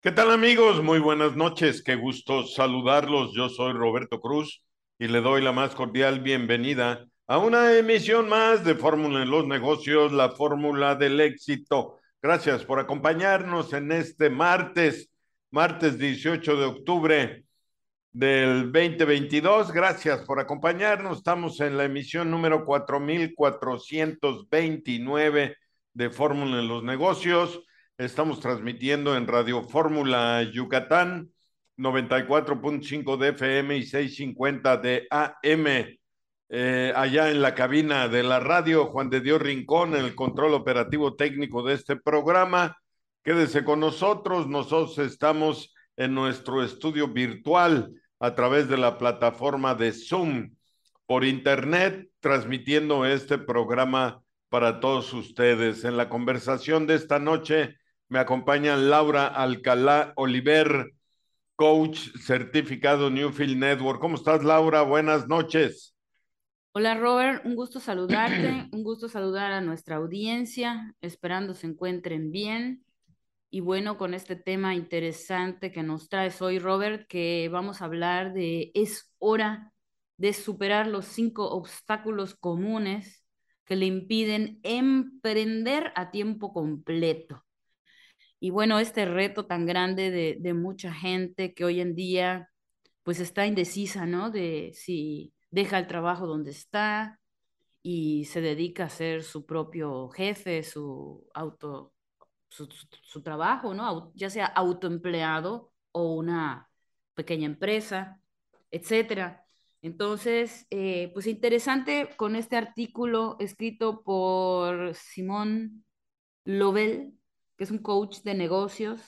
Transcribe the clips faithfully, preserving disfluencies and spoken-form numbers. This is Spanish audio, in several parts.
¿Qué tal amigos? Muy buenas noches, qué gusto saludarlos. Yo soy Roberto Cruz y le doy la más cordial bienvenida a una emisión más de Fórmula en los Negocios, la fórmula del éxito. Gracias por acompañarnos en este martes, martes dieciocho de octubre del dos mil veintidós. Gracias por acompañarnos. Estamos en la emisión número cuatro mil cuatrocientos veintinueve de Fórmula en los Negocios. Estamos transmitiendo en Radio Fórmula Yucatán, noventa y cuatro punto cinco de F M y seiscientos cincuenta de A M. Eh, allá en la cabina de la radio, Juan de Dios Rincón, en el control operativo técnico de este programa. Quédese con nosotros. Nosotros estamos en nuestro estudio virtual a través de la plataforma de Zoom por internet, transmitiendo este programa para todos ustedes. En la conversación de esta noche me acompañan Laura Alcalá Oliver, coach certificado Newfield Network. ¿Cómo estás, Laura? Buenas noches. Hola Robert, un gusto saludarte, un gusto saludar a nuestra audiencia, esperando se encuentren bien. Y bueno, con este tema interesante que nos traes hoy, Robert, que vamos a hablar de es hora de superar los cinco obstáculos comunes que le impiden emprender a tiempo completo. Y bueno, este reto tan grande de, de mucha gente que hoy en día pues está indecisa, ¿no? De si deja el trabajo donde está y se dedica a ser su propio jefe, su auto, su, su, su trabajo, ¿no? Au- Ya sea autoempleado o una pequeña empresa, etcétera. Entonces, eh, pues interesante con este artículo escrito por Simón Lovell, que es un coach de negocios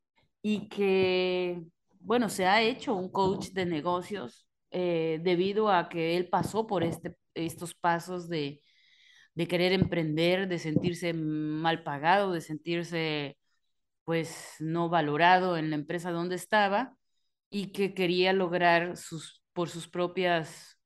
y que, bueno, se ha hecho un coach de negocios eh, debido a que él pasó por este, estos pasos de, de querer emprender, de sentirse mal pagado, de sentirse pues no valorado en la empresa donde estaba y que quería lograr sus, por sus propias,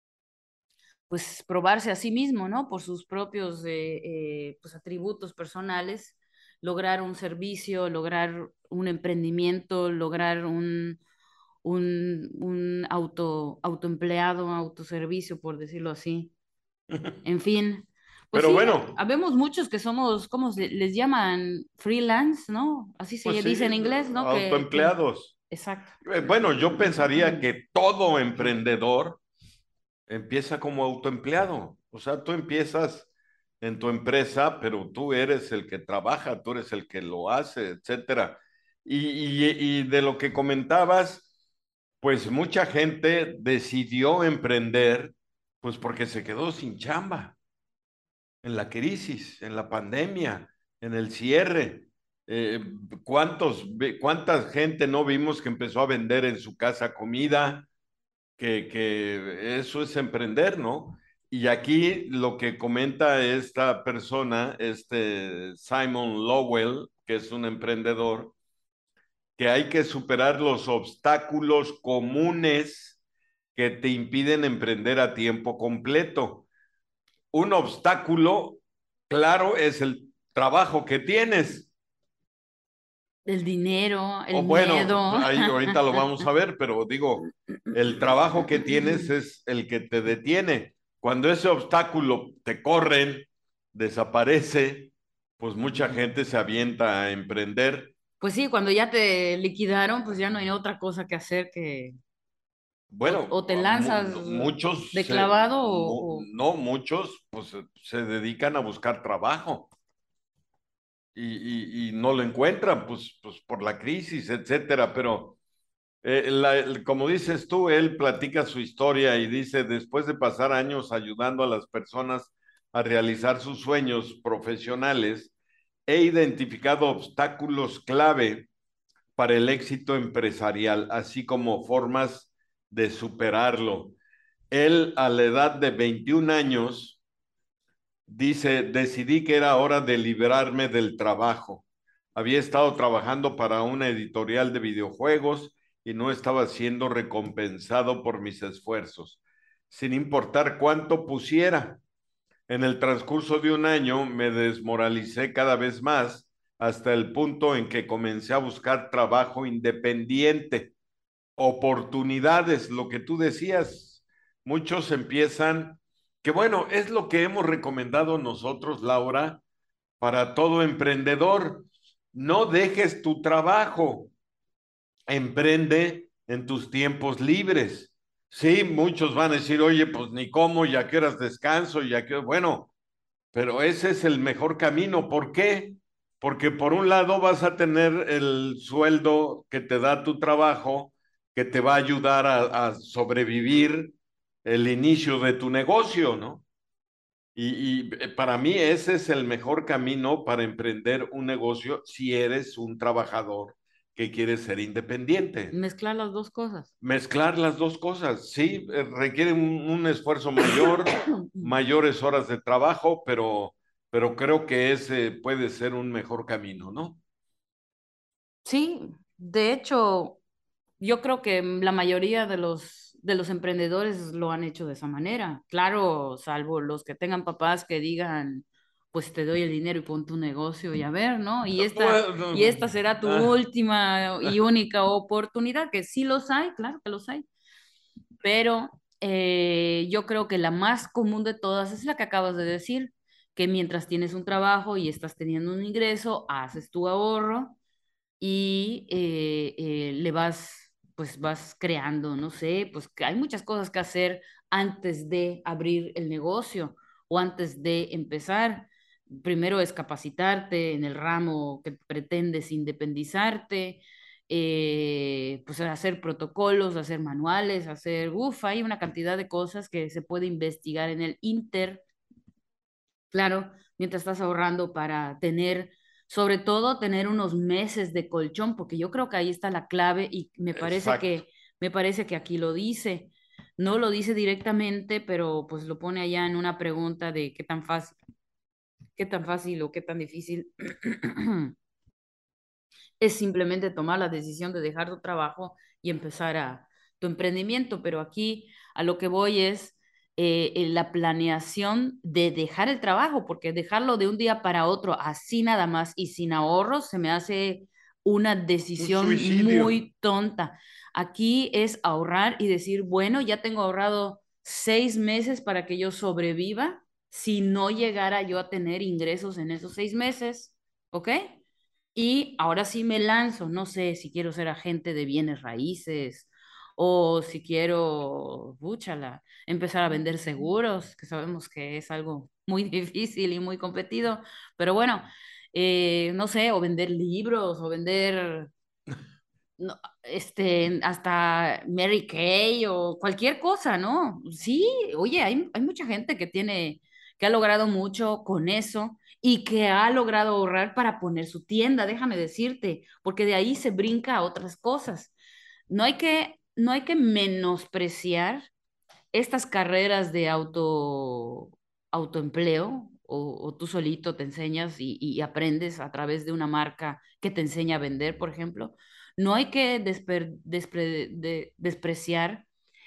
pues probarse a sí mismo, ¿no? Por sus propios eh, eh, pues, atributos personales, lograr un servicio, lograr un emprendimiento, lograr un, un, un auto, autoempleado, autoservicio, por decirlo así. En fin, pues Pero sí, bueno, habemos muchos que somos, ¿cómo se les llaman? Freelance, ¿no? Así pues se sí, dice en inglés, ¿no? Que, que, autoempleados. exacto. Eh, Bueno, yo pensaría que todo emprendedor empieza como autoempleado. O sea, tú empiezas en tu empresa, pero tú eres el que trabaja, tú eres el que lo hace, etcétera. Y, y, y de lo que comentabas, pues mucha gente decidió emprender, pues porque se quedó sin chamba en la crisis, en la pandemia, en el cierre. Eh, ¿cuántos, ¿Cuánta gente no vimos que empezó a vender en su casa comida? Que, que eso es emprender, ¿no? Y aquí lo que comenta esta persona, este Simon Lowell, que es un emprendedor, que hay que superar los obstáculos comunes que te impiden emprender a tiempo completo. Un obstáculo, claro, es el trabajo que tienes. El dinero, O el bueno, miedo. ahí ahorita lo vamos a ver, pero digo, el trabajo que tienes es el que te detiene. Cuando ese obstáculo te corren, desaparece, pues mucha gente se avienta a emprender. Pues sí, cuando ya te liquidaron, pues ya no hay otra cosa que hacer que o, Bueno, o te mu- lanzas muchos, de se- clavado mu- o, o- no muchos, pues se se dedican a buscar trabajo y, y- y no lo encuentran, pues, pues por la crisis, etcétera, pero... Eh, la- el- como dices tú, él platica su historia y dice, después de pasar años ayudando a las personas a realizar sus sueños profesionales, he identificado obstáculos clave para el éxito empresarial, así como formas de superarlo. Él, a la edad de veintiún años, dice, decidí que era hora de librarme del trabajo. Había estado trabajando para una editorial de videojuegos y no estaba siendo recompensado por mis esfuerzos, sin importar cuánto pusiera. En el transcurso de un año me desmoralicé cada vez más hasta el punto en que comencé a buscar trabajo independiente, oportunidades, lo que tú decías. Muchos empiezan, que bueno, es lo que hemos recomendado nosotros, Laura, para todo emprendedor. No dejes tu trabajo, emprende en tus tiempos libres. Sí, muchos van a decir, oye, pues ni cómo, ya que horas descanso, ya que, bueno, pero ese es el mejor camino. ¿Por qué? Porque por un lado vas a tener el sueldo que te da tu trabajo, que te va a ayudar a, a sobrevivir el inicio de tu negocio, ¿no? Y, y para mí ese es el mejor camino para emprender un negocio si eres un trabajador que quiere ser independiente. Mezclar las dos cosas. Mezclar las dos cosas, sí, eh, requiere un, un esfuerzo mayor, mayores horas de trabajo, pero, pero creo que ese puede ser un mejor camino, ¿no? Sí, de hecho, yo creo que la mayoría de los, de los emprendedores lo han hecho de esa manera. Claro, salvo los que tengan papás que digan, pues te doy el dinero y pon tu negocio y a ver, ¿no? Y esta, y Bueno, esta será tu ah, última y única oportunidad, que sí los hay, claro que los hay, pero eh, yo creo que la más común de todas es la que acabas de decir, que mientras tienes un trabajo y estás teniendo un ingreso, haces tu ahorro y eh, eh, le vas, pues vas creando, no sé, pues que hay muchas cosas que hacer antes de abrir el negocio o antes de empezar. Primero es capacitarte en el ramo que pretendes independizarte, eh, pues hacer protocolos, hacer manuales, hacer, uff, hay una cantidad de cosas que se puede investigar en el Inter. Claro, mientras estás ahorrando para tener, sobre todo tener unos meses de colchón, porque yo creo que ahí está la clave y me parece exacto. que, me parece que aquí lo dice. No lo dice directamente, pero pues lo pone allá en una pregunta de qué tan fácil, qué tan fácil o qué tan difícil es simplemente tomar la decisión de dejar tu trabajo y empezar a tu emprendimiento. Pero aquí a lo que voy es eh, en la planeación de dejar el trabajo, porque dejarlo de un día para otro así nada más y sin ahorros se me hace una Un decisión suicidio. muy tonta. Aquí es ahorrar y decir, bueno, ya tengo ahorrado seis meses para que yo sobreviva si no llegara yo a tener ingresos en esos seis meses, ¿ok? Y ahora sí me lanzo, no sé si quiero ser agente de bienes raíces o si quiero, búchala, empezar a vender seguros, que sabemos que es algo muy difícil y muy competido, pero bueno, eh, no sé, o vender libros o vender no, este, hasta Mary Kay o cualquier cosa, ¿no? Sí, oye, hay, hay mucha gente que tiene, que ha logrado mucho con eso y que ha logrado ahorrar para poner su tienda, déjame decirte, porque de ahí se brinca a otras cosas. No hay que, no hay que menospreciar estas carreras de auto, autoempleo o, o tú solito te enseñas y, y aprendes a través de una marca que te enseña a vender, por ejemplo, no hay que desper- despre- de- despreciar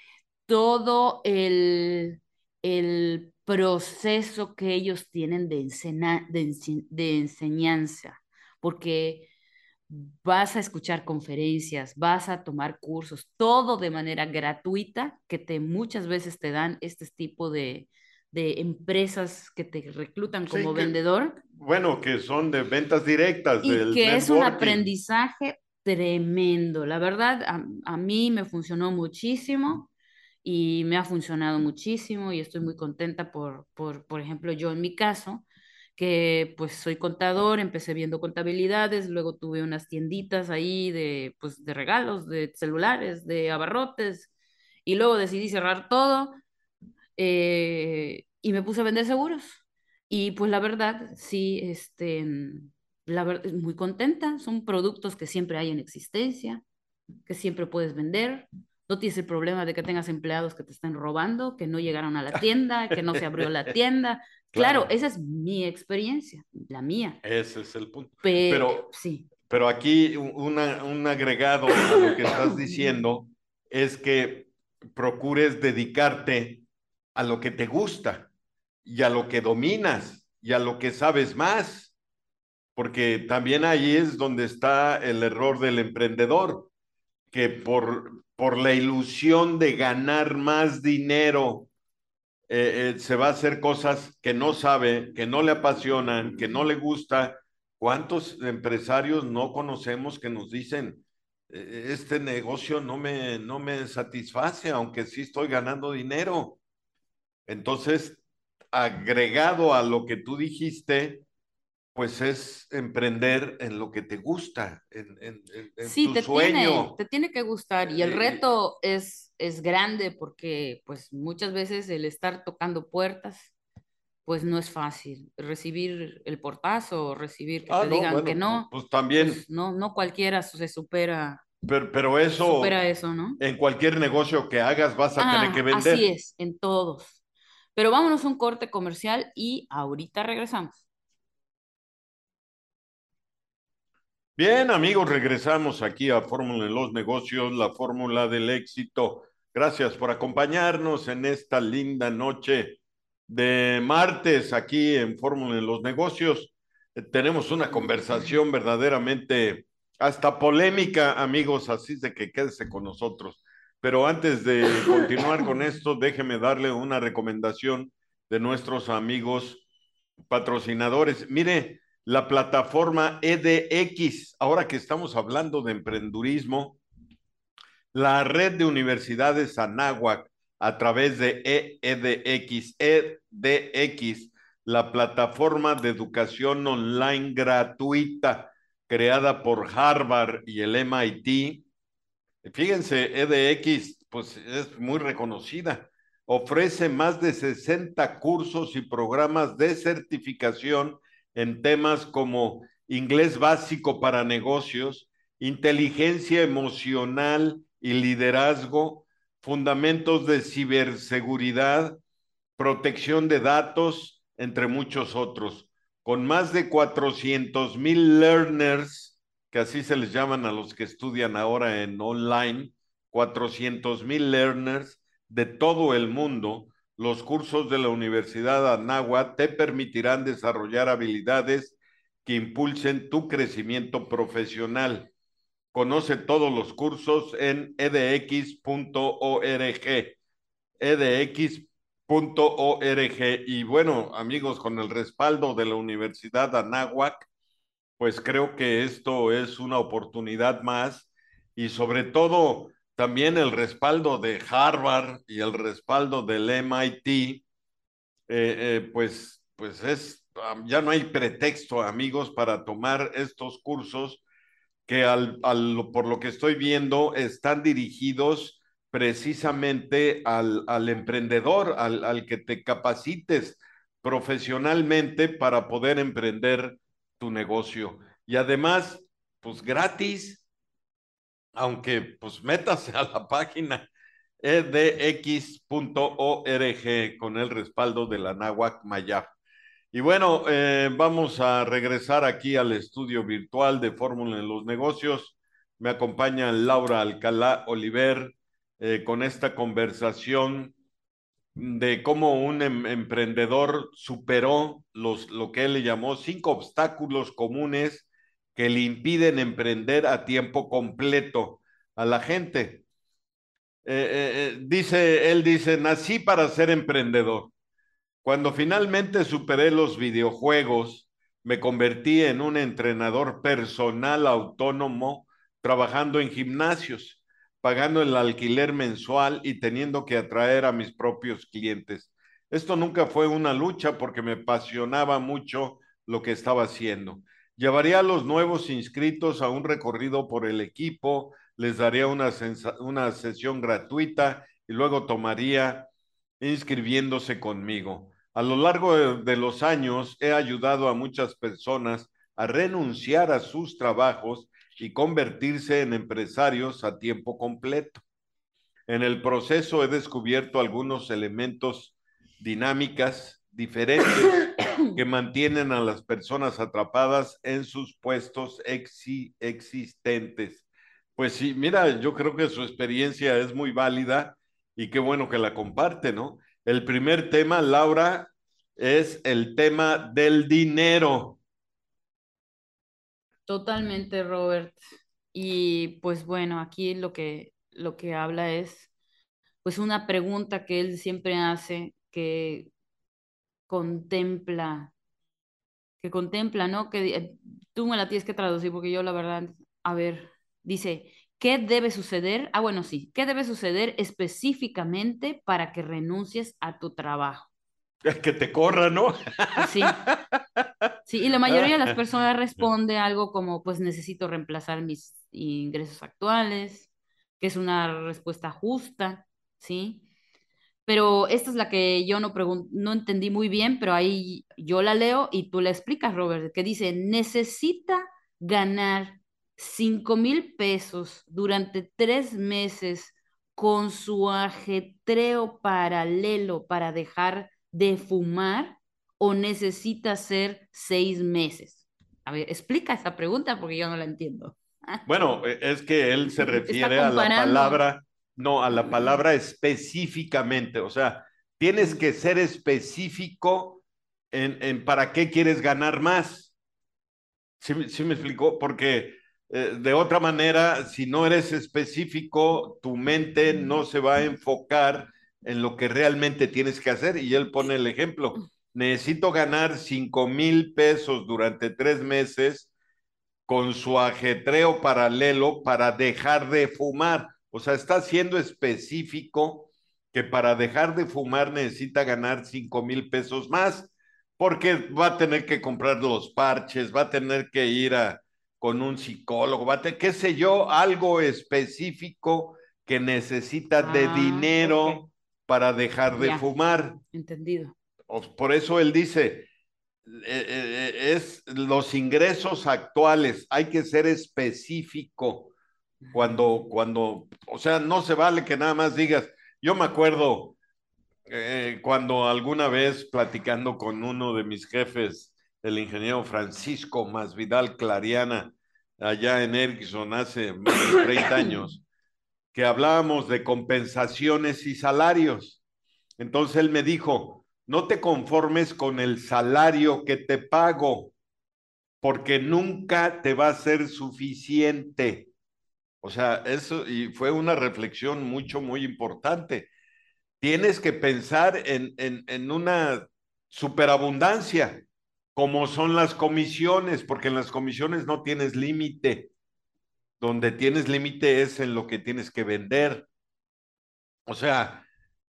todo el, el proceso que ellos tienen de, ensena- de, ense- de enseñanza, porque vas a escuchar conferencias, vas a tomar cursos, todo de manera gratuita, que te muchas veces te dan este tipo de, de empresas que te reclutan como Sí, que, vendedor bueno, que son de ventas directas, y del que es un networking. aprendizaje tremendo. La verdad, a, a mí me funcionó muchísimo y me ha funcionado muchísimo y estoy muy contenta por, por, por ejemplo, yo en mi caso, que pues soy contador, empecé viendo contabilidades, luego tuve unas tienditas ahí de, pues, de regalos, de celulares, de abarrotes y luego decidí cerrar todo eh, y me puse a vender seguros. Y pues la verdad, sí, este, la verdad, muy contenta. Son productos que siempre hay en existencia, que siempre puedes vender. No tienes el problema de que tengas empleados que te estén robando, que no llegaron a la tienda, que no se abrió la tienda. Claro, Claro, esa es mi experiencia, la mía. ese es el punto. Pe Pero, sí. pero aquí una, un agregado a lo que estás diciendo es que procures dedicarte a lo que te gusta y a lo que dominas y a lo que sabes más. porque también ahí es donde está el error del emprendedor, que por, por la ilusión de ganar más dinero, eh, eh, se va a hacer cosas que no sabe, que no le apasionan, que no le gusta. ¿Cuántos empresarios no conocemos que nos dicen, "Eh, este negocio no me, no me satisface, aunque sí estoy ganando dinero"? Entonces, agregado a lo que tú dijiste, pues es emprender en lo que te gusta, en, en, en, en Sí, tu te tiene, sueño. te tiene que gustar y el Eh, reto es, es grande porque pues muchas veces el estar tocando puertas pues no es fácil. Recibir el portazo, recibir que ah, te no, digan que bueno, pues, no, pues también, pues no, no cualquiera se supera, pero, pero eso, supera eso, ¿no? en cualquier negocio que hagas vas a tener que Ah, así vender. es, en todos. Pero vámonos a un corte comercial y ahorita regresamos. Bien, amigos, regresamos aquí a Fórmula en los Negocios, la fórmula del éxito. Gracias por acompañarnos en esta linda noche de martes aquí en Fórmula en los Negocios. Eh, tenemos una conversación verdaderamente hasta polémica, amigos, así es de que quédese con nosotros. Pero antes de continuar con esto, déjeme darle una recomendación de nuestros amigos patrocinadores. Mire, la plataforma E D X, ahora que estamos hablando de emprendurismo, la red de universidades Anáhuac a través de E D X, E D X, la plataforma de educación online gratuita creada por Harvard y el M I T. Fíjense, E D X, pues es muy reconocida. Ofrece más de sesenta cursos y programas de certificación en temas como inglés básico para negocios, inteligencia emocional y liderazgo, fundamentos de ciberseguridad, protección de datos, entre muchos otros, con más de cuatrocientos mil learners, que así se les llaman a los que estudian ahora en online, cuatrocientos mil learners de todo el mundo. Los cursos de la Universidad Anáhuac te permitirán desarrollar habilidades que impulsen tu crecimiento profesional. Conoce todos los cursos en edx punto org edx punto org. Y bueno, amigos, con el respaldo de la Universidad Anáhuac, pues creo que esto es una oportunidad más y sobre todo también el respaldo de Harvard y el respaldo del M I T, eh, eh, pues, pues es, um, ya no hay pretexto, amigos, para tomar estos cursos que al, al, por lo que estoy viendo están dirigidos precisamente al, al emprendedor, al, al, que te capacites profesionalmente para poder emprender tu negocio. Y además, pues gratis, aunque pues métase a la página edx punto org con el respaldo de la Náhuac Mayab. Y bueno, eh, vamos a regresar aquí al estudio virtual de Fórmula en los Negocios. Me acompaña Laura Alcalá Oliver, eh, con esta conversación de cómo un em emprendedor superó los, lo que él le llamó cinco obstáculos comunes que le impiden emprender a tiempo completo a la gente. Eh, eh, eh, dice, él dice, nací para ser emprendedor. Cuando finalmente superé los videojuegos, me convertí en un entrenador personal autónomo, trabajando en gimnasios, pagando el alquiler mensual y teniendo que atraer a mis propios clientes. Esto nunca fue una lucha porque me apasionaba mucho lo que estaba haciendo. Llevaría a los nuevos inscritos a un recorrido por el equipo, les daría una, una sesión gratuita y luego tomaría inscribiéndose conmigo. A lo largo de, de los años he ayudado a muchas personas a renunciar a sus trabajos y convertirse en empresarios a tiempo completo. En el proceso he descubierto algunos elementos, dinámicas diferentes que mantienen a las personas atrapadas en sus puestos exi existentes. Pues sí, mira, yo creo que su experiencia es muy válida y qué bueno que la comparte, ¿no? El primer tema, Laura, es el tema del dinero. Totalmente, Robert. Y pues bueno, aquí lo que, lo que habla es pues una pregunta que él siempre hace, que contempla, que contempla, ¿no? Que eh, tú me la tienes que traducir porque yo la verdad, a ver, dice, ¿qué debe suceder? Ah, bueno, sí, ¿qué debe suceder específicamente para que renuncies a tu trabajo? Que te corra, ¿no? Sí, sí, y la mayoría de las personas responde algo como, pues necesito reemplazar mis ingresos actuales, que es una respuesta justa, ¿sí? Pero esta es la que yo no pregun- no entendí muy bien, pero ahí yo la leo y tú la explicas, Robert, que dice, necesita ganar cinco mil pesos durante tres meses con su ajetreo paralelo para dejar de fumar o necesita hacer seis meses. A ver, explica esa pregunta porque yo no la entiendo. Bueno, e- es que él se Está refiere a la comparando. palabra, no, a la palabra específicamente. O sea, tienes que ser específico en, en para qué quieres ganar más. ¿Sí, me- sí me explicó? Porque eh, de otra manera, si no eres específico, tu mente no se va a enfocar en lo que realmente tienes que hacer. Y él pone el ejemplo. Necesito ganar cinco mil pesos durante tres meses con su ajetreo paralelo para dejar de fumar. O sea, está siendo específico que para dejar de fumar necesita ganar cinco mil pesos más, porque va a tener que comprar los parches, va a tener que ir a, con un psicólogo, va a tener, qué sé yo, algo específico que necesita de Ah, ok, dinero para dejar de ya, fumar. entendido. Por eso él dice, eh, eh, es los ingresos actuales, hay que ser específico cuando, cuando, o sea, no se vale que nada más digas, yo me acuerdo eh, cuando alguna vez platicando con uno de mis jefes, el ingeniero Francisco Masvidal Clariana, allá en Ericsson hace más de treinta años, que hablábamos de compensaciones y salarios. Entonces él me dijo, no te conformes con el salario que te pago, porque nunca te va a ser suficiente. O sea, eso y fue una reflexión mucho, muy importante. Tienes que pensar en, en, en una superabundancia, como son las comisiones, porque en las comisiones no tienes límite. Donde tienes límite es en lo que tienes que vender. O sea,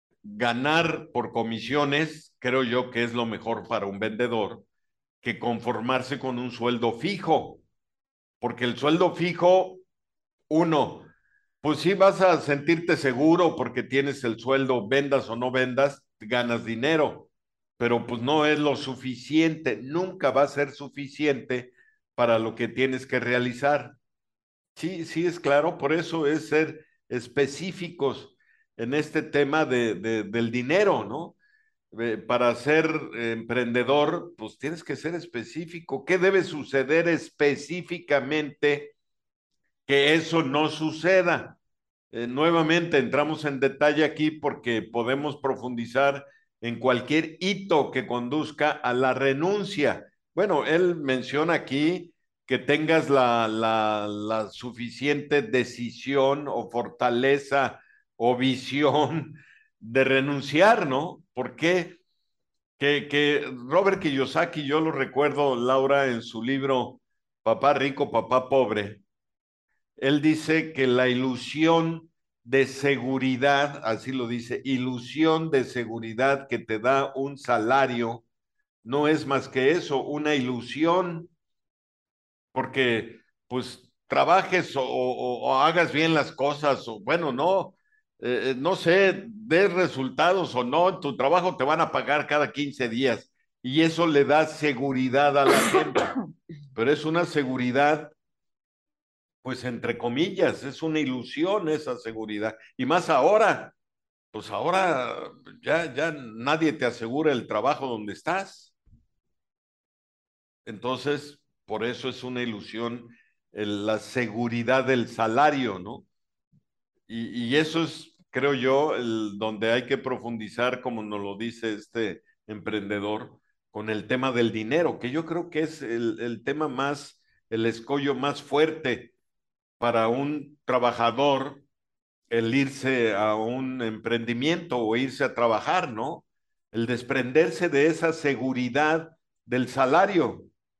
ganar por comisiones, creo yo que es lo mejor para un vendedor, que conformarse con un sueldo fijo, porque el sueldo fijo, uno, pues sí vas a sentirte seguro porque tienes el sueldo, vendas o no vendas, ganas dinero, pero pues no es lo suficiente, nunca va a ser suficiente para lo que tienes que realizar. Sí, sí, es claro, por eso es ser específicos en este tema de, de- del dinero, ¿no? Eh, para ser eh, emprendedor, pues tienes que ser específico. ¿Qué debe suceder específicamente que eso no suceda? Eh, nuevamente entramos en detalle aquí porque podemos profundizar en cualquier hito que conduzca a la renuncia. Bueno, él menciona aquí que tengas la, la, la suficiente decisión o fortaleza o visión de renunciar, ¿no? ¿Por qué? Que, que Robert Kiyosaki, yo lo recuerdo, Laura, en su libro Papá Rico, Papá Pobre, él dice que la ilusión de seguridad, así lo dice, ilusión de seguridad que te da un salario, no es más que eso, una ilusión, porque pues trabajes o, o- o hagas bien las cosas, o bueno, no, eh, eh, no sé, des resultados o no, en tu trabajo te van a pagar cada quince días y eso le da seguridad a la gente, pero es una seguridad pues entre comillas, es una ilusión esa seguridad. Y más ahora, pues ahora ya, ya nadie te asegura el trabajo donde estás. Entonces, por eso es una ilusión el- la seguridad del salario, ¿no? Y, y eso es, creo yo, el, donde hay que profundizar, como nos lo dice este emprendedor, con el tema del dinero, que yo creo que es el, el tema más el escollo más fuerte para un trabajador el irse a un emprendimiento o irse a trabajar, ¿no? El desprenderse de esa seguridad del salario.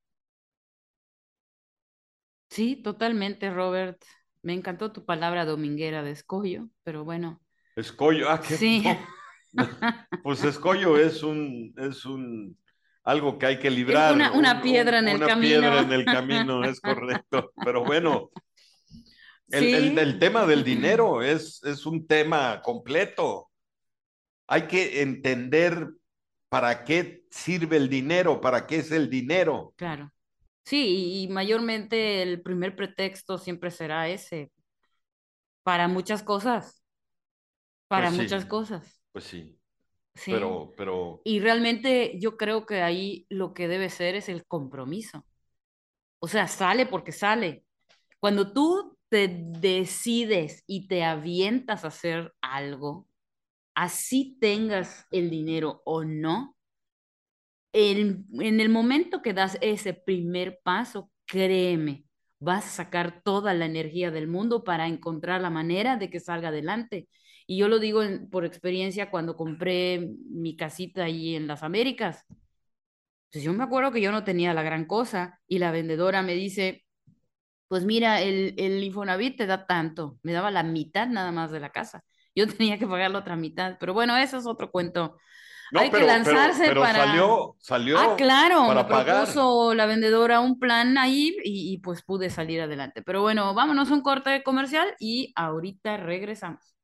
Sí, totalmente, Robert. Me encantó tu palabra dominguera de escollo, pero bueno, Escollo, ah, qué sí, no. Pues escollo es un, es un, algo que hay que es librar, una, un, una un, piedra en el una piedra camino. en el camino, es correcto. Pero bueno, el, el, Sí, el tema del dinero es, es un tema completo. Hay que entender para qué sirve el dinero, para qué es el dinero. claro. Sí, y mayormente el primer pretexto siempre será ese, para muchas cosas, Pues para muchas sí, cosas, pues sí, ¿sí? pero, pero, Y realmente yo creo que ahí lo que debe ser es el compromiso. O sea, sale porque sale. Cuando tú te decides y te avientas a hacer algo, así tengas el dinero o no, el- en el momento que das ese primer paso, créeme, vas a sacar toda la energía del mundo para encontrar la manera de que salga adelante. Y yo lo digo en- por experiencia cuando compré mi casita ahí en las Américas. Pues yo me acuerdo que yo no tenía la gran cosa y la vendedora me dice, pues mira, el, el Infonavit te da tanto. Me daba la mitad nada más de la casa. Yo tenía que pagar la otra mitad. Pero bueno, eso es otro cuento. no, Hay que pero, pero, lanzarse pero para... salió, Ah, salió claro, me para pagar. propuso la vendedora un plan ahí y, y pues pude salir adelante. Pero bueno, vámonos a un corte comercial y ahorita regresamos.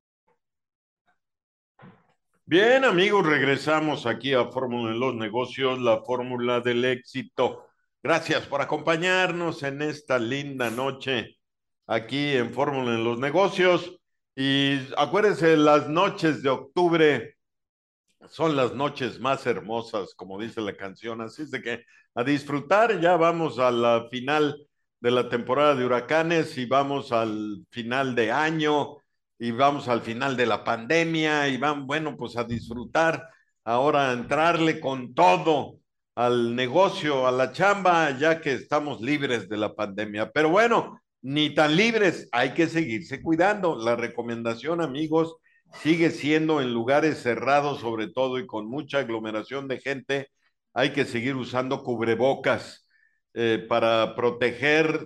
Bien, amigos, regresamos aquí a Fórmula en los Negocios, la fórmula del éxito. Gracias por acompañarnos en esta linda noche aquí en Fórmula en los Negocios. Y acuérdense, las noches de octubre son las noches más hermosas, como dice la canción. Así es de que a disfrutar, ya vamos a la final de la temporada de huracanes y vamos al final de año y vamos al final de la pandemia y van, bueno, pues a disfrutar, ahora a entrarle con todo al negocio, a la chamba, ya que estamos libres de la pandemia. Pero bueno, ni tan libres, hay que seguirse cuidando. La recomendación, amigos, sigue siendo en lugares cerrados sobre todo y con mucha aglomeración de gente, hay que seguir usando cubrebocas eh, para proteger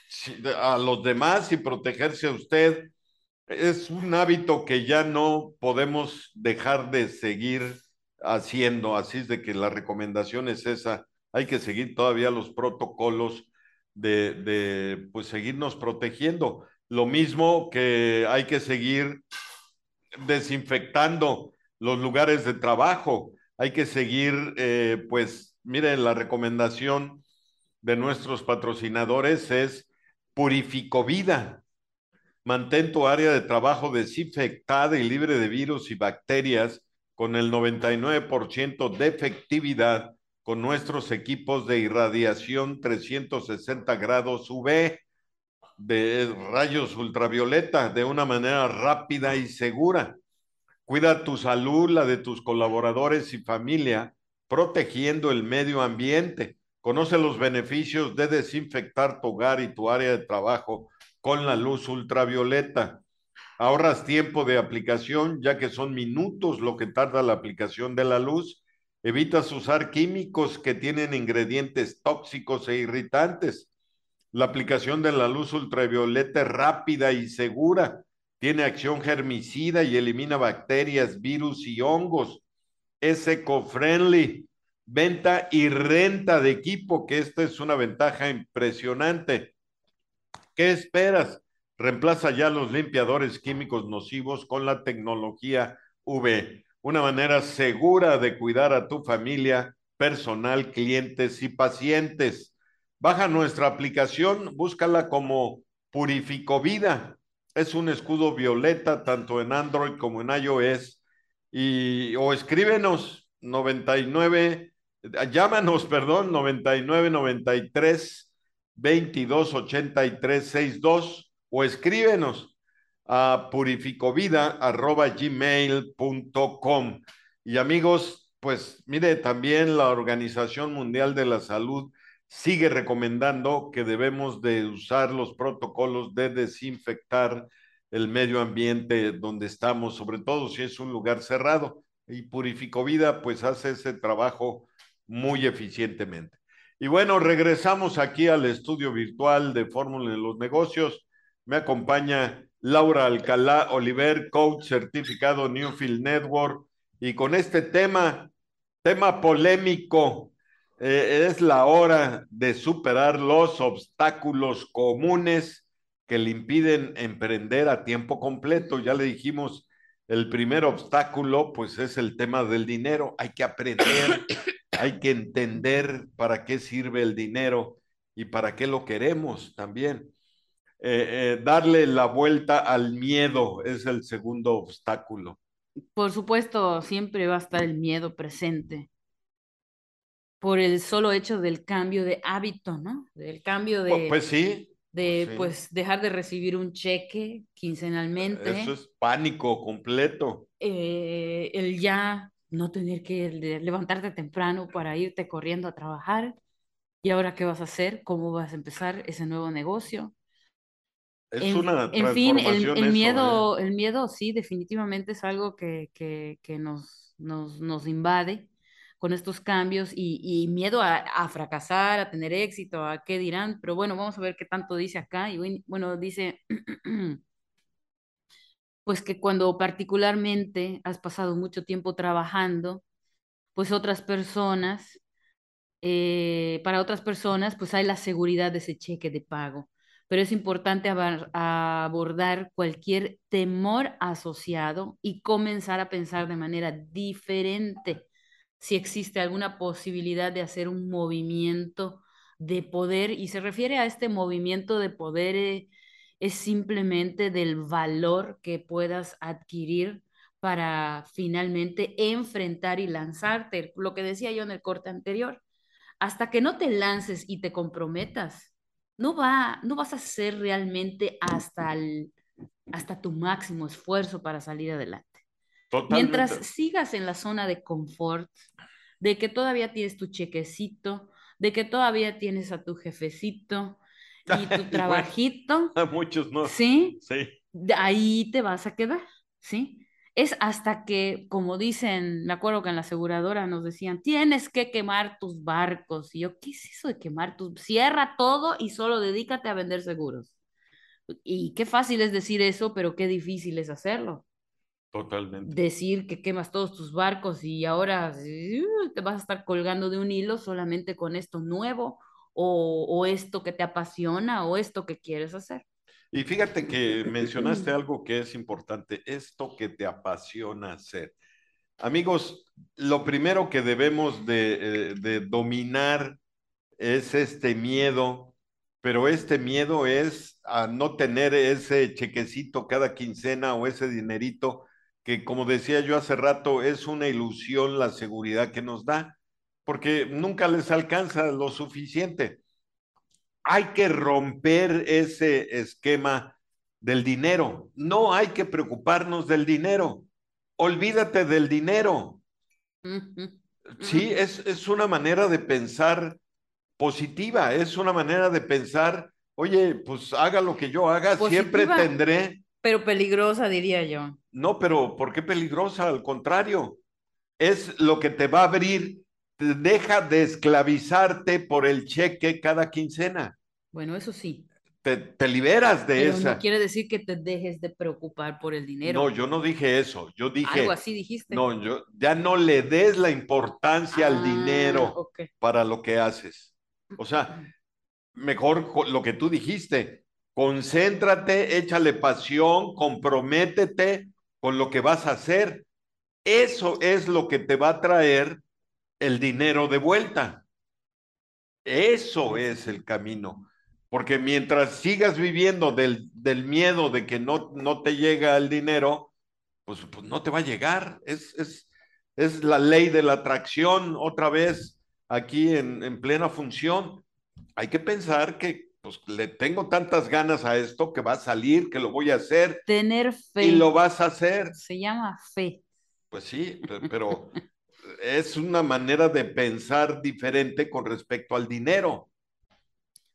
a los demás y protegerse a usted. Es un hábito que ya no podemos dejar de seguir haciendo, así es de que la recomendación es esa, hay que seguir todavía los protocolos de, de pues seguirnos protegiendo. Lo mismo que hay que seguir desinfectando los lugares de trabajo. Hay que seguir, eh, pues, miren, la recomendación de nuestros patrocinadores es Purificovida. Mantén tu área de trabajo desinfectada y libre de virus y bacterias con el noventa y nueve por ciento de efectividad con nuestros equipos de irradiación trescientos sesenta grados U V de rayos ultravioleta de una manera rápida y segura. Cuida tu salud, la de tus colaboradores y familia, protegiendo el medio ambiente. Conoce los beneficios de desinfectar tu hogar y tu área de trabajo con la luz ultravioleta. Ahorras tiempo de aplicación, ya que son minutos lo que tarda la aplicación de la luz. Evitas usar químicos que tienen ingredientes tóxicos e irritantes. La aplicación de la luz ultravioleta es rápida y segura. Tiene acción germicida y elimina bacterias, virus y hongos. Es eco-friendly. Venta y renta de equipo, que esta es una ventaja impresionante. ¿Qué esperas? Reemplaza ya los limpiadores químicos nocivos con la tecnología U V, una manera segura de cuidar a tu familia, personal, clientes y pacientes. Baja nuestra aplicación, búscala como Purificovida. Es un escudo violeta tanto en Android como en iOS. Y, o escríbenos noventa y nueve, llámanos, perdón, noventa y nueve noventa y tres veintidós ochenta y tres sesenta y dos o escríbenos a purificovida arroba gmail punto com. Y amigos, pues mire, también la Organización Mundial de la Salud sigue recomendando que debemos de usar los protocolos de desinfectar el medio ambiente donde estamos, sobre todo si es un lugar cerrado. Y Purificovida pues hace ese trabajo muy eficientemente. Y bueno, regresamos aquí al estudio virtual de Fórmula en los Negocios. Me acompaña Laura Alcalá Oliver, coach certificado Newfield Network, y con este tema, tema polémico, eh, es la hora de superar los obstáculos comunes que le impiden emprender a tiempo completo. Ya le dijimos, el primer obstáculo pues es el tema del dinero. Hay que aprender, hay que entender para qué sirve el dinero y para qué lo queremos también. Eh, eh, darle la vuelta al miedo es el segundo obstáculo. Por supuesto, siempre va a estar el miedo presente por el solo hecho del cambio de hábito, ¿no? Del cambio Pues, de, pues sí, pues de, sí. pues, dejar de recibir un cheque Eso quincenalmente, es pánico completo. eh, el ya no tener que le- levantarte temprano para irte corriendo a trabajar. ¿Y ahora qué vas a hacer? ¿Cómo vas a empezar ese nuevo negocio? Es En, una en fin, el, transformación el eso, ¿eh? miedo, el miedo sí, definitivamente es algo que, que, que nos, nos, nos invade con estos cambios y, y miedo a, a fracasar, a tener éxito, a qué dirán, pero bueno, vamos a ver qué tanto dice acá. Y bueno, bueno, dice, pues que cuando particularmente has pasado mucho tiempo trabajando, pues otras personas eh, para otras personas, pues hay la seguridad de ese cheque de pago. Pero es importante abar- abordar cualquier temor asociado y comenzar a pensar de manera diferente si existe alguna posibilidad de hacer un movimiento de poder, y se refiere a este movimiento de poder, eh, es simplemente del valor que puedas adquirir para finalmente enfrentar y lanzarte. Lo que decía yo en el corte anterior, hasta que no te lances y te comprometas, no va, no vas a hacer realmente hasta el, hasta tu máximo esfuerzo para salir adelante. Mientras Totalmente. sigas en la zona de confort, de que todavía tienes tu chequecito, de que todavía tienes a tu jefecito y tu Bueno, trabajito, a muchos no. ¿sí? Sí. De ahí te vas a quedar, ¿sí? Es hasta que, como dicen, me acuerdo que en la aseguradora nos decían, tienes que quemar tus barcos. Y yo, ¿qué es eso de quemar tus? Cierra todo y solo dedícate a vender seguros. Y qué fácil es decir eso, pero qué difícil es hacerlo. Totalmente. Decir que quemas todos tus barcos y ahora uh, te vas a estar colgando de un hilo solamente con esto nuevo o, o esto que te apasiona o esto que quieres hacer. Y fíjate que mencionaste algo que es importante, esto que te apasiona hacer. Amigos, lo primero que debemos de, eh, de dominar es este miedo, pero este miedo es a no tener ese chequecito cada quincena o ese dinerito que, como decía yo hace rato, es una ilusión la seguridad que nos da, porque nunca les alcanza lo suficiente. Hay que romper ese esquema del dinero. No hay que preocuparnos del dinero. Olvídate del dinero. Sí, es, es una manera de pensar positiva, es una manera de pensar, oye, pues haga lo que yo haga, siempre Positiva, tendré. pero peligrosa, diría yo. No, pero ¿por qué peligrosa? Al contrario, es lo que te va a abrir, te deja de esclavizarte por el cheque cada quincena, Bueno, eso sí, te, te liberas de pero no esa. quiere decir que te dejes de preocupar por el No, dinero. yo no dije eso, yo Algo dije, así dijiste. no, yo ya no le des la importancia al Ah, dinero ok. para lo que haces. O sea, mejor lo que tú dijiste, concéntrate, échale pasión, comprométete con lo que vas a hacer. Eso es lo que te va a traer el dinero de vuelta. Eso Eso es sí. el camino. Porque mientras sigas viviendo del, del miedo de que no, no te llega el dinero, pues, pues no te va a llegar. Es, es, es la ley de la atracción otra vez aquí en, en plena función. Hay que pensar que pues le tengo tantas ganas a esto que va a salir, que lo voy a hacer Tener y lo fe. vas a hacer. Se llama fe. Pues sí, pero es una manera de pensar diferente con respecto al dinero.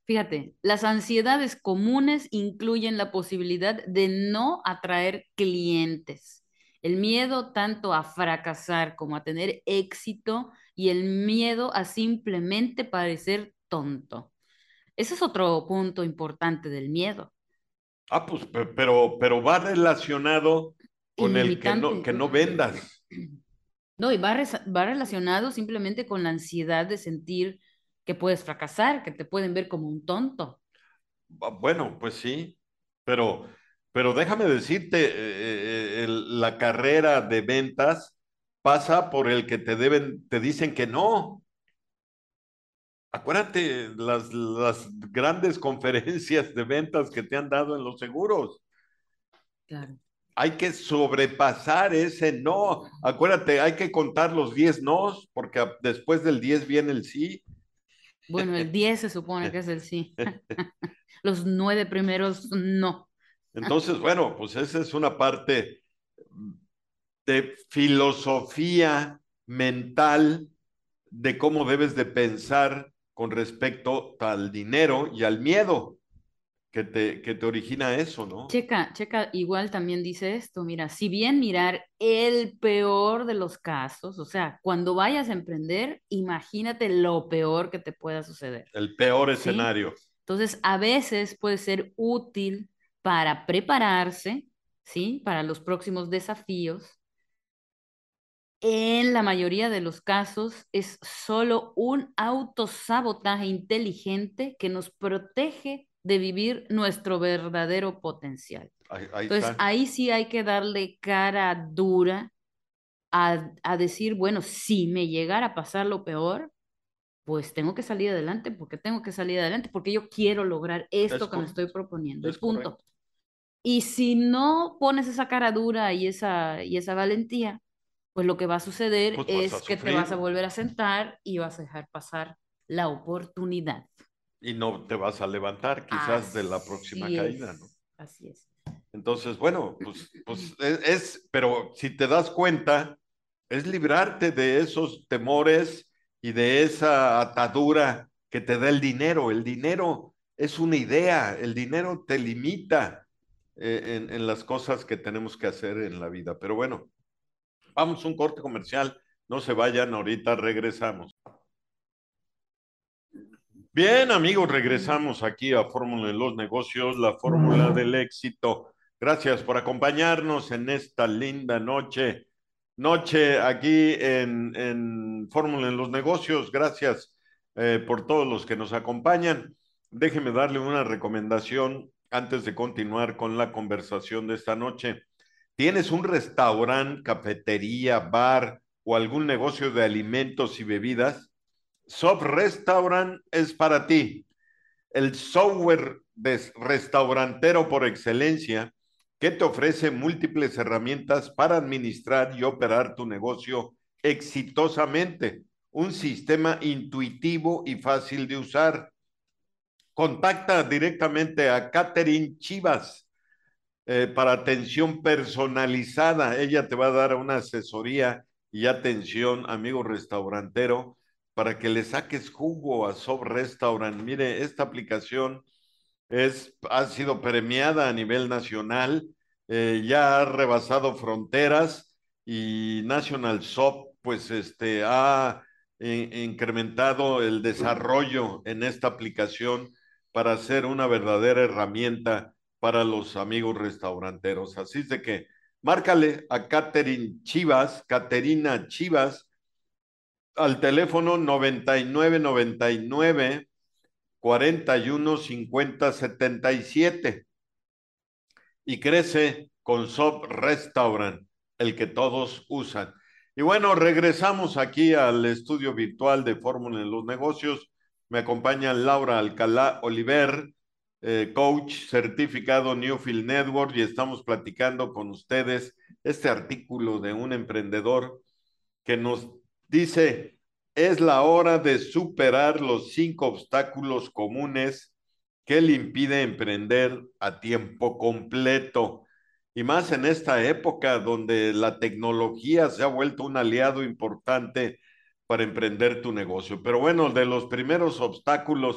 Fíjate, las ansiedades comunes incluyen la posibilidad de no atraer clientes, el miedo tanto a fracasar como a tener éxito y el miedo a simplemente parecer tonto. Ese es otro punto importante del miedo. Ah, pues, pe- pero, pero va relacionado con el que no, Ilimitante. que no vendas. No, y va, res- va relacionado simplemente con la ansiedad de sentir que puedes fracasar, que te pueden ver como un tonto. Ah, bueno, pues sí, pero, pero déjame decirte, eh, eh, el- la carrera de ventas pasa por el que te deben, te dicen que no. Acuérdate las, las grandes conferencias de ventas que te han dado en los seguros. Claro. Hay que sobrepasar ese no. Acuérdate, hay que contar los diez nos, porque a- después del diez viene el sí. Bueno, el diez se supone que es el sí. Los nueve primeros no. Entonces, bueno, pues esa es una parte de filosofía mental de cómo debes de pensar con respecto al dinero y al miedo que te, que te origina eso, ¿no? Checa, checa, igual también dice esto, mira, si bien mirar el peor de los casos, o sea, cuando vayas a emprender, imagínate lo peor que te pueda suceder, El peor ¿sí? escenario. Entonces, a veces puede ser útil para prepararse, ¿sí? Para los próximos desafíos. En la mayoría de los casos es solo un autosabotaje inteligente que nos protege de vivir nuestro verdadero potencial. Ahí, ahí Entonces, está. ahí sí hay que darle cara dura a, a decir, bueno, si me llegara a pasar lo peor, pues tengo que salir adelante, porque tengo que salir adelante, porque yo quiero lograr Es esto que me estoy correcto. proponiendo, y Es punto. correcto. Y si no pones esa cara dura y esa, y esa valentía, pues lo que va a suceder Pues vas a es que te vas a sufrir volver a sentar y vas a dejar pasar la oportunidad. y no te vas a levantar quizás de la próxima Así caída, ¿no? es, así es. Entonces, bueno, pues, pues es, es, pero si te das cuenta, es librarte de esos temores y de esa atadura que te da el dinero. El dinero es una idea, el dinero te limita eh, en, en las cosas que tenemos que hacer en la vida. Pero bueno, vamos a un corte comercial, no se vayan, ahorita regresamos. Bien, amigos, regresamos aquí a Fórmula de los Negocios, la fórmula del éxito. Gracias por acompañarnos en esta linda noche. Noche aquí en, en Fórmula en los Negocios. Gracias eh, por todos los que nos acompañan. Déjeme darle una recomendación antes de continuar con la conversación de esta noche. ¿Tienes un restaurante, cafetería, bar o algún negocio de alimentos y bebidas? Soft Restaurant es para ti, el software de restaurantero por excelencia que te ofrece múltiples herramientas para administrar y operar tu negocio exitosamente. Un sistema intuitivo y fácil de usar. Contacta directamente a Catherine Chivas eh, para atención personalizada. Ella te va a dar una asesoría y atención, amigo restaurantero, para que le saques jugo a Sob Restaurant. Mire, esta aplicación es, ha sido premiada a nivel nacional, eh, ya ha rebasado fronteras y National Soft, pues, este, ha eh, incrementado el desarrollo en esta aplicación para ser una verdadera herramienta para los amigos restauranteros. Así es de que márcale a Catherine Chivas, Caterina Chivas, al teléfono noventa y nueve noventa y nueve cuarenta y uno cincuenta setenta y siete y crece con Sob Restaurant, el que todos usan. Y bueno, regresamos aquí al estudio virtual de Fórmula en los Negocios. Me acompaña Laura Alcalá Oliver, eh, coach certificado Newfield Network, y estamos platicando con ustedes este artículo de un emprendedor que nos dice, es la hora de superar los cinco obstáculos comunes que le impide emprender a tiempo completo. Y más en esta época donde la tecnología se ha vuelto un aliado importante para emprender tu negocio. Pero bueno, de los primeros obstáculos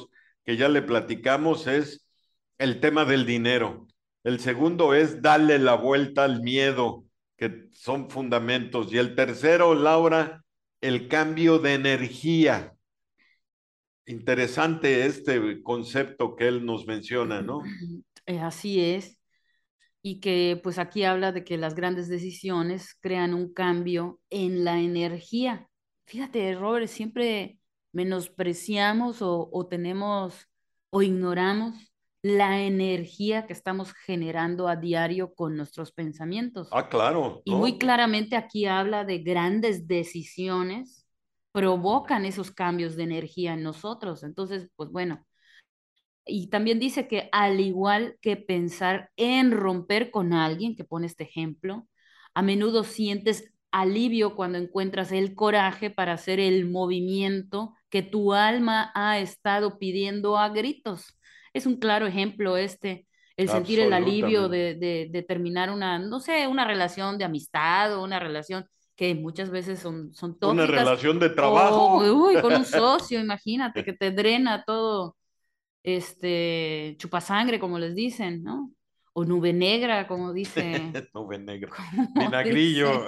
que ya le platicamos, es el tema del dinero. El segundo es darle la vuelta al miedo, que son fundamentos. Y el tercero, Laura, el cambio de energía. Interesante este concepto que él nos menciona, ¿no? Eh, así es. Y que pues aquí habla de que las grandes decisiones crean un cambio en la energía. Fíjate, Robert, siempre menospreciamos o, o tenemos o ignoramos la energía que estamos generando a diario con nuestros pensamientos. Ah, claro, Y muy ¿no? claramente aquí habla de grandes decisiones provocan esos cambios de energía en nosotros. Entonces, pues bueno, y también dice que al igual que pensar en romper con alguien, que pone este ejemplo, a menudo sientes alivio cuando encuentras el coraje para hacer el movimiento que tu alma ha estado pidiendo a gritos. Es un claro ejemplo este, el sentir el alivio Absolutamente. de, de, de terminar una, no sé, una relación de amistad o una relación que muchas veces son, son Una tóxicas relación de o trabajo. uy, con un socio, imagínate, que te drena todo este, chupasangre, como les dicen, ¿no? O nube negra, como dice, Nube negra. como dice, Vinagrillo.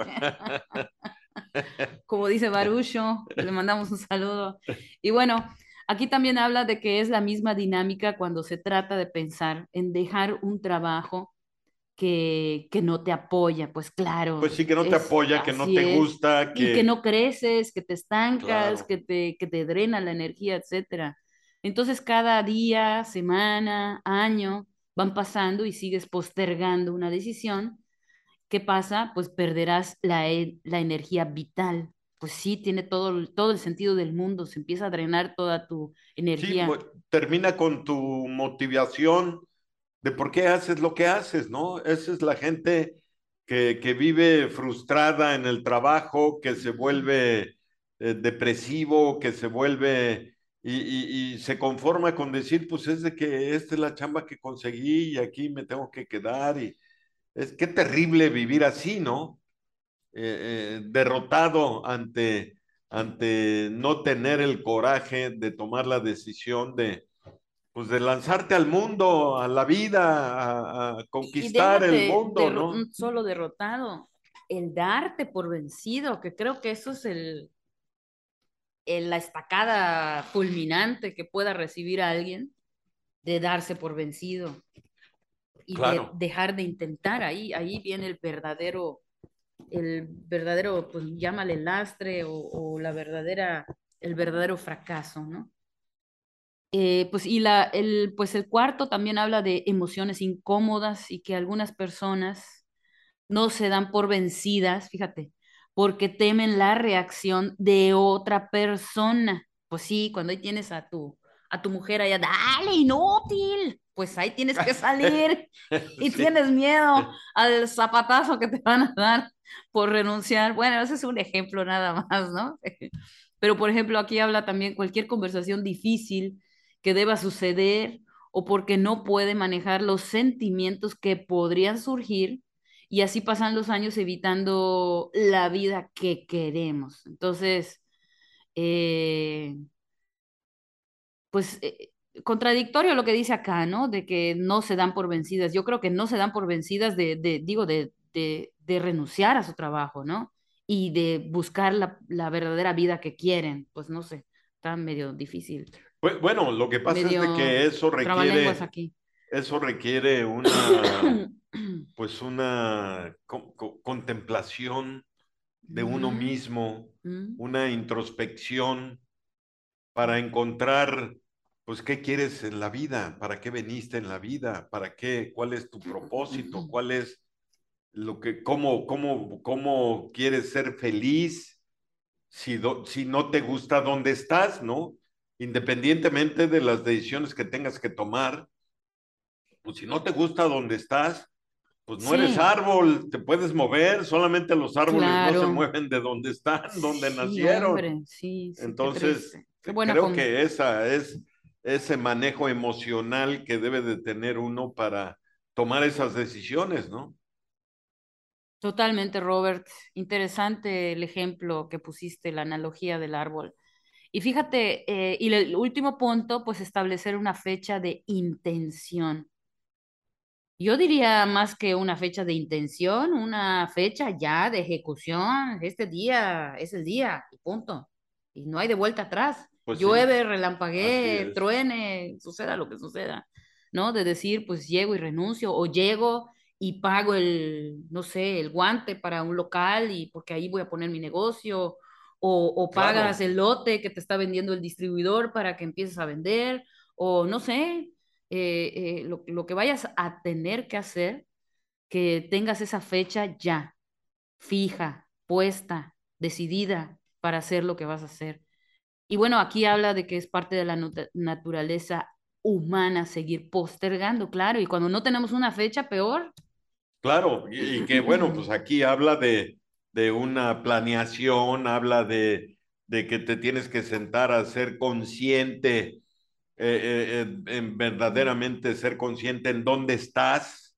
como dice Barucho, le mandamos un saludo. Y bueno, aquí también habla de que es la misma dinámica cuando se trata de pensar en dejar un trabajo que, que no te apoya, pues Pues claro, sí, que no te es apoya, que no así te es, gusta, y que que... no creces, que te estancas, Claro. que te, que te drena la energía, etcétera. Entonces cada día, semana, año van pasando y sigues postergando una decisión. ¿Qué pasa? Pues perderás la, e- la energía vital. Pues sí, tiene todo, el- todo el sentido del mundo, se empieza a drenar toda tu Sí, mo- energía. termina con tu motivación de por qué haces lo que haces, ¿no? Esa es la gente que, que vive frustrada en el trabajo, que se vuelve eh, depresivo, que se vuelve y, y- y se conforma con decir, pues es de que esta es la chamba que conseguí y aquí me tengo que quedar. Y es qué terrible vivir así, ¿no? Eh, eh, derrotado ante, ante no tener el coraje de tomar la decisión de pues de lanzarte al mundo, a la vida, a, a Y conquistar el déjate mundo, de ¿no? solo derrotado, el darte por vencido, que creo que eso es el, el- la estacada fulminante que pueda recibir a alguien, de darse por vencido y de Claro. dejar de intentar. Ahí, ahí viene el verdadero, el verdadero, pues llámale lastre o, o la verdadera, el verdadero fracaso, ¿no? Eh, pues, y la, el, pues el cuarto también habla de emociones incómodas y que algunas personas no se dan por vencidas, fíjate, porque temen la reacción de otra persona. Pues sí, cuando ahí tienes a tu, a tu mujer allá, dale, inútil, pues ahí tienes que salir y Sí. tienes miedo al zapatazo que te van a dar por renunciar. Bueno, ese es un ejemplo nada más, ¿no? Pero, por ejemplo, aquí habla también cualquier conversación difícil que deba suceder o porque no puede manejar los sentimientos que podrían surgir y así pasan los años evitando la vida que queremos. Entonces, eh, pues eh, contradictorio lo que dice acá, ¿no? De que no se dan por vencidas. Yo creo que no se dan por vencidas de, de digo, de, de, de renunciar a su trabajo, ¿no? Y de buscar la, la verdadera vida que quieren. Pues no sé, está medio difícil, Bu- Bueno, lo que pasa es de medio que eso trabalenguas requiere, aquí. eso requiere una, pues una co- co- contemplación de uno Ujú, mismo, ujú, una introspección para encontrar, pues, qué quieres en la vida, para qué veniste en la vida, para qué, cuál es tu propósito, cuál es lo que, cómo, cómo, cómo quieres ser feliz si, do- si no te gusta dónde estás, ¿no? Independientemente de las decisiones que tengas que tomar, pues si no te gusta dónde estás, pues no eres sí, árbol, te puedes mover, solamente los árboles no se claro. mueven de donde están, donde Sí, nacieron. hombre, sí, sí, qué Entonces, triste. Qué buena creo con... que esa es ese manejo emocional que debe de tener uno para tomar esas decisiones, ¿no? Totalmente, Robert. Interesante el ejemplo que pusiste, la analogía del árbol. Y fíjate, eh, y el último punto, pues establecer una fecha de intención. Yo diría más que una fecha de intención, una fecha ya de ejecución. Este día es el día, y punto. Y no hay de vuelta atrás. Pues sí, Llueve, así relampaguee, es. truene, suceda lo que suceda, ¿no? De decir, pues llego y renuncio, o llego y pago el, no sé, el guante para un local y porque ahí voy a poner mi negocio, o, o pagas Claro, el lote que te está vendiendo el distribuidor para que empieces a vender, o no sé, eh, eh, lo, lo que vayas a tener que hacer, que tengas esa fecha ya, fija, puesta, decidida para hacer lo que vas a hacer. Y bueno, aquí habla de que es parte de la nat- naturaleza humana seguir postergando, claro, y cuando no tenemos una fecha, peor. claro. Y, y que bueno, pues aquí habla de, de una planeación, habla de, de que te tienes que sentar a ser consciente, eh, eh, en, en verdaderamente ser consciente en dónde estás,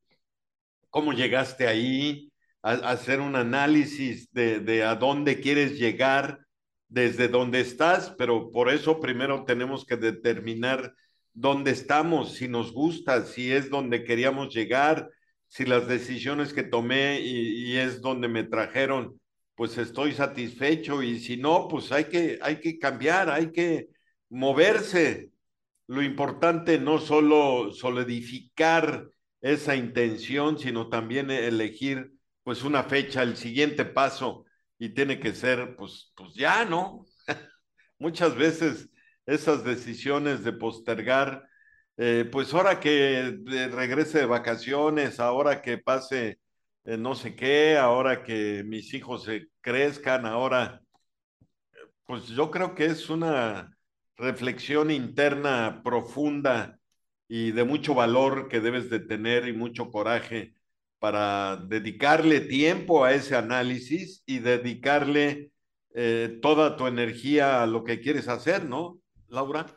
cómo llegaste ahí, a, a hacer un análisis de, de a dónde quieres llegar desde donde estás, pero por eso primero tenemos que determinar dónde estamos, si nos gusta, si es donde queríamos llegar, si las decisiones que tomé y, y es donde me trajeron, pues estoy satisfecho y si no, pues hay que, hay que cambiar, hay que moverse. Lo importante no solo solidificar esa intención, sino también elegir pues una fecha, el siguiente paso, y tiene que ser pues, pues ya, ¿no? Muchas veces esas decisiones de postergar, eh, pues ahora que eh, regrese de vacaciones, ahora que pase eh, no sé qué, ahora que mis hijos se crezcan, ahora pues yo creo que es una reflexión interna profunda y de mucho valor que debes de tener y mucho coraje para dedicarle tiempo a ese análisis y dedicarle eh, toda tu energía a lo que quieres hacer, ¿no, Laura?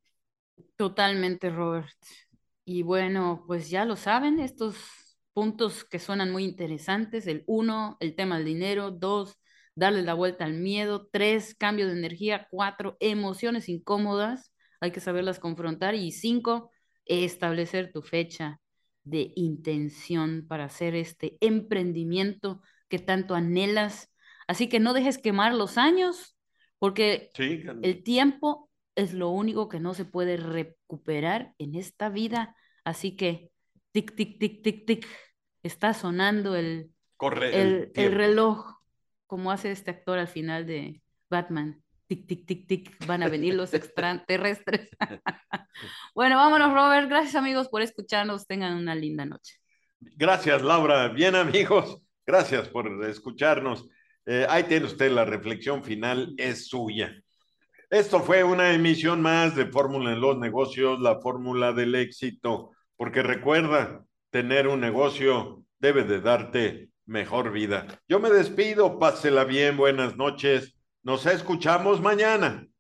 Totalmente, Robert. Y bueno, pues ya lo saben, estos puntos que suenan muy interesantes. El uno, el tema del dinero. Dos, darle la vuelta al miedo. Tres, cambio de energía. Cuatro, emociones incómodas. Hay que saberlas confrontar. Y cinco, establecer tu fecha de intención para hacer este emprendimiento que tanto anhelas. Así que no dejes quemar los años, porque Sí, el tiempo es lo único que no se puede recuperar en esta vida. Así que, tic, tic, tic, tic, tic, está sonando el, corre el el, el tiempo. reloj, como hace este actor al final de Batman. Tic, tic, tic, tic, van a venir los extraterrestres. Bueno, vámonos, Robert. Gracias, amigos, por escucharnos. Tengan una linda noche. Gracias, Laura. Bien, amigos, gracias por escucharnos. Eh, ahí tiene usted la reflexión final, es suya. Esto fue una emisión más de Fórmula en los Negocios, la fórmula del éxito, porque recuerda, tener un negocio debe de darte mejor vida. Yo me despido, pásela bien, buenas noches, nos escuchamos mañana.